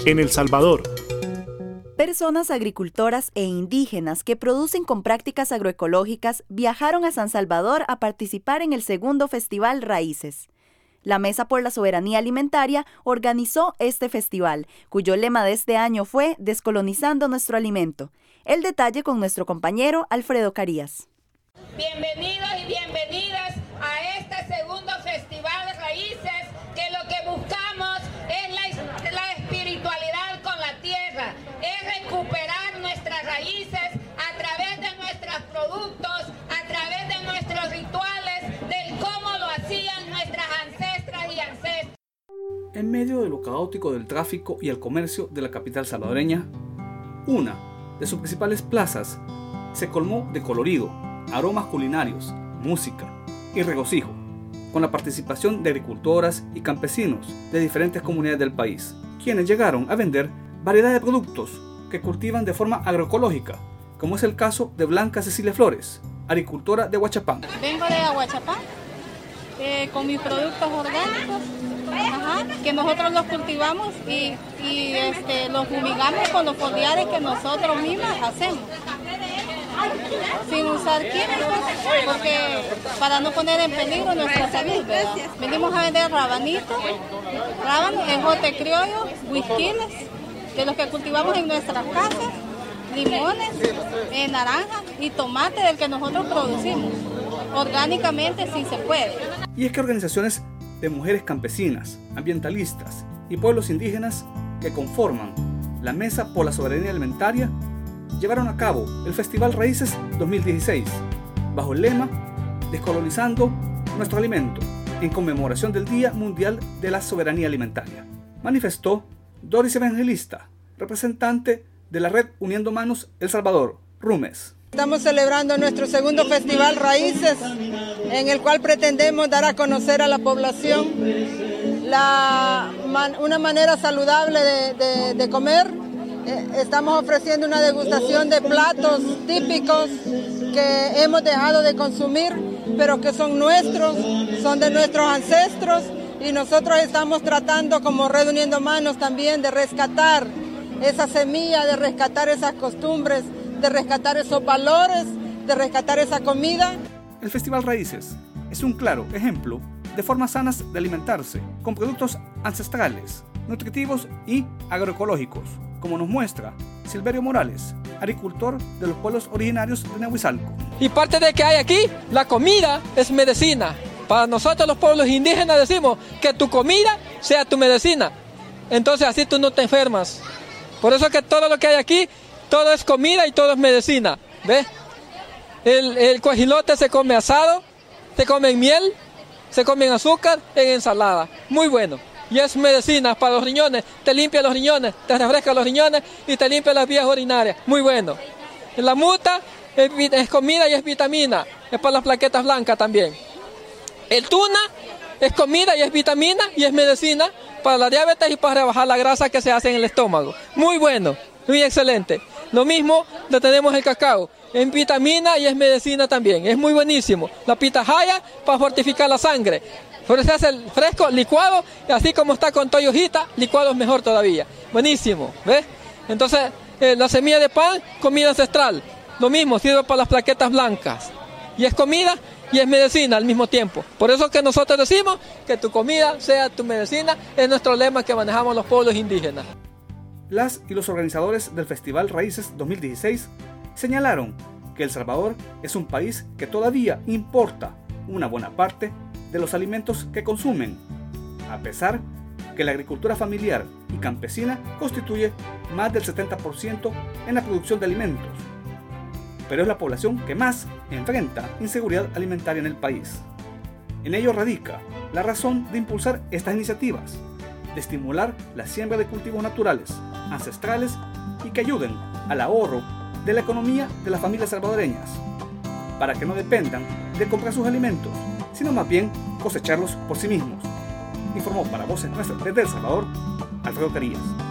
en El Salvador. Personas agricultoras e indígenas que producen con prácticas agroecológicas viajaron a San Salvador a participar en el segundo Festival Raíces. La Mesa por la Soberanía Alimentaria organizó este festival, cuyo lema de este año fue Descolonizando nuestro alimento. El detalle con nuestro compañero Alfredo Carías. Bienvenidos y bienvenidas a este segundo Festival Raíces, que lo que buscamos es la espiritualidad con la tierra, es recuperar nuestras raíces a través de nuestros productos, a través de nuestros rituales, del cómo lo hacían nuestras ancestras y ancestros. En medio de lo caótico del tráfico y el comercio de la capital salvadoreña, una de sus principales plazas se colmó de colorido, aromas culinarios, música y regocijo, con la participación de agricultoras y campesinos de diferentes comunidades del país, quienes llegaron a vender variedad de productos que cultivan de forma agroecológica, como es el caso de Blanca Cecilia Flores, agricultora de Huachapán. Vengo de Aguachapán con mis productos orgánicos, que nosotros los cultivamos y los fumigamos con los foliares que nosotros mismos hacemos, sin usar químicos, porque para no poner en peligro nuestra salud, ¿verdad? Venimos a vender rabanitos, rábanos, ejote criollo, huisquiles, de los que cultivamos en nuestras casas, limones, naranjas y tomate del que nosotros producimos, orgánicamente si se puede. Y es que organizaciones de mujeres campesinas, ambientalistas y pueblos indígenas que conforman la Mesa por la Soberanía Alimentaria llevaron a cabo el Festival Raíces 2016 bajo el lema Descolonizando nuestro alimento, en conmemoración del Día Mundial de la Soberanía Alimentaria, manifestó Doris Evangelista, representante de la red Uniendo Manos El Salvador, RUMES. Estamos celebrando nuestro segundo Festival Raíces, en el cual pretendemos dar a conocer a la población una manera saludable de comer. Estamos ofreciendo una degustación de platos típicos que hemos dejado de consumir, pero que son nuestros, son de nuestros ancestros, y nosotros estamos tratando como Red Uniendo Manos también de rescatar esa semilla, de rescatar esas costumbres, de rescatar esos valores, de rescatar esa comida. El Festival Raíces es un claro ejemplo de formas sanas de alimentarse con productos ancestrales, nutritivos y agroecológicos, como nos muestra Silverio Morales, agricultor de los pueblos originarios de Nehuizalco. Y parte de que hay aquí, la comida es medicina. Para nosotros los pueblos indígenas decimos que tu comida sea tu medicina. Entonces así tú no te enfermas. Por eso que todo lo que hay aquí, todo es comida y todo es medicina. ¿Ves? El coajilote se come asado, se come en miel, se come en azúcar, en ensalada. Muy bueno. Y es medicina para los riñones, te limpia los riñones, te refresca los riñones y te limpia las vías urinarias. Muy bueno. La muta es comida y es vitamina, es para las plaquetas blancas también. El tuna es comida y es vitamina y es medicina para la diabetes y para rebajar la grasa que se hace en el estómago. Muy bueno, muy excelente. Lo mismo lo tenemos el cacao, es vitamina y es medicina también, es muy buenísimo. La pitahaya para fortificar la sangre. Por eso se hace el fresco, licuado, y así como está con toyojita, licuado es mejor todavía. Buenísimo, ¿ves? Entonces, la semilla de pan, comida ancestral. Lo mismo, sirve para las plaquetas blancas. Y es comida y es medicina al mismo tiempo. Por eso que nosotros decimos que tu comida sea tu medicina, es nuestro lema que manejamos los pueblos indígenas. Las y los organizadores del Festival Raíces 2016 señalaron que El Salvador es un país que todavía importa una buena parte de los alimentos que consumen, a pesar que la agricultura familiar y campesina constituye más del 70% en la producción de alimentos, pero es la población que más enfrenta inseguridad alimentaria en el país. En ello radica la razón de impulsar estas iniciativas, de estimular la siembra de cultivos naturales, ancestrales y que ayuden al ahorro de la economía de las familias salvadoreñas, para que no dependan de comprar sus alimentos, sino más bien cosecharlos por sí mismos. Informó para Voces Nuestras desde El Salvador, Alfredo Carías.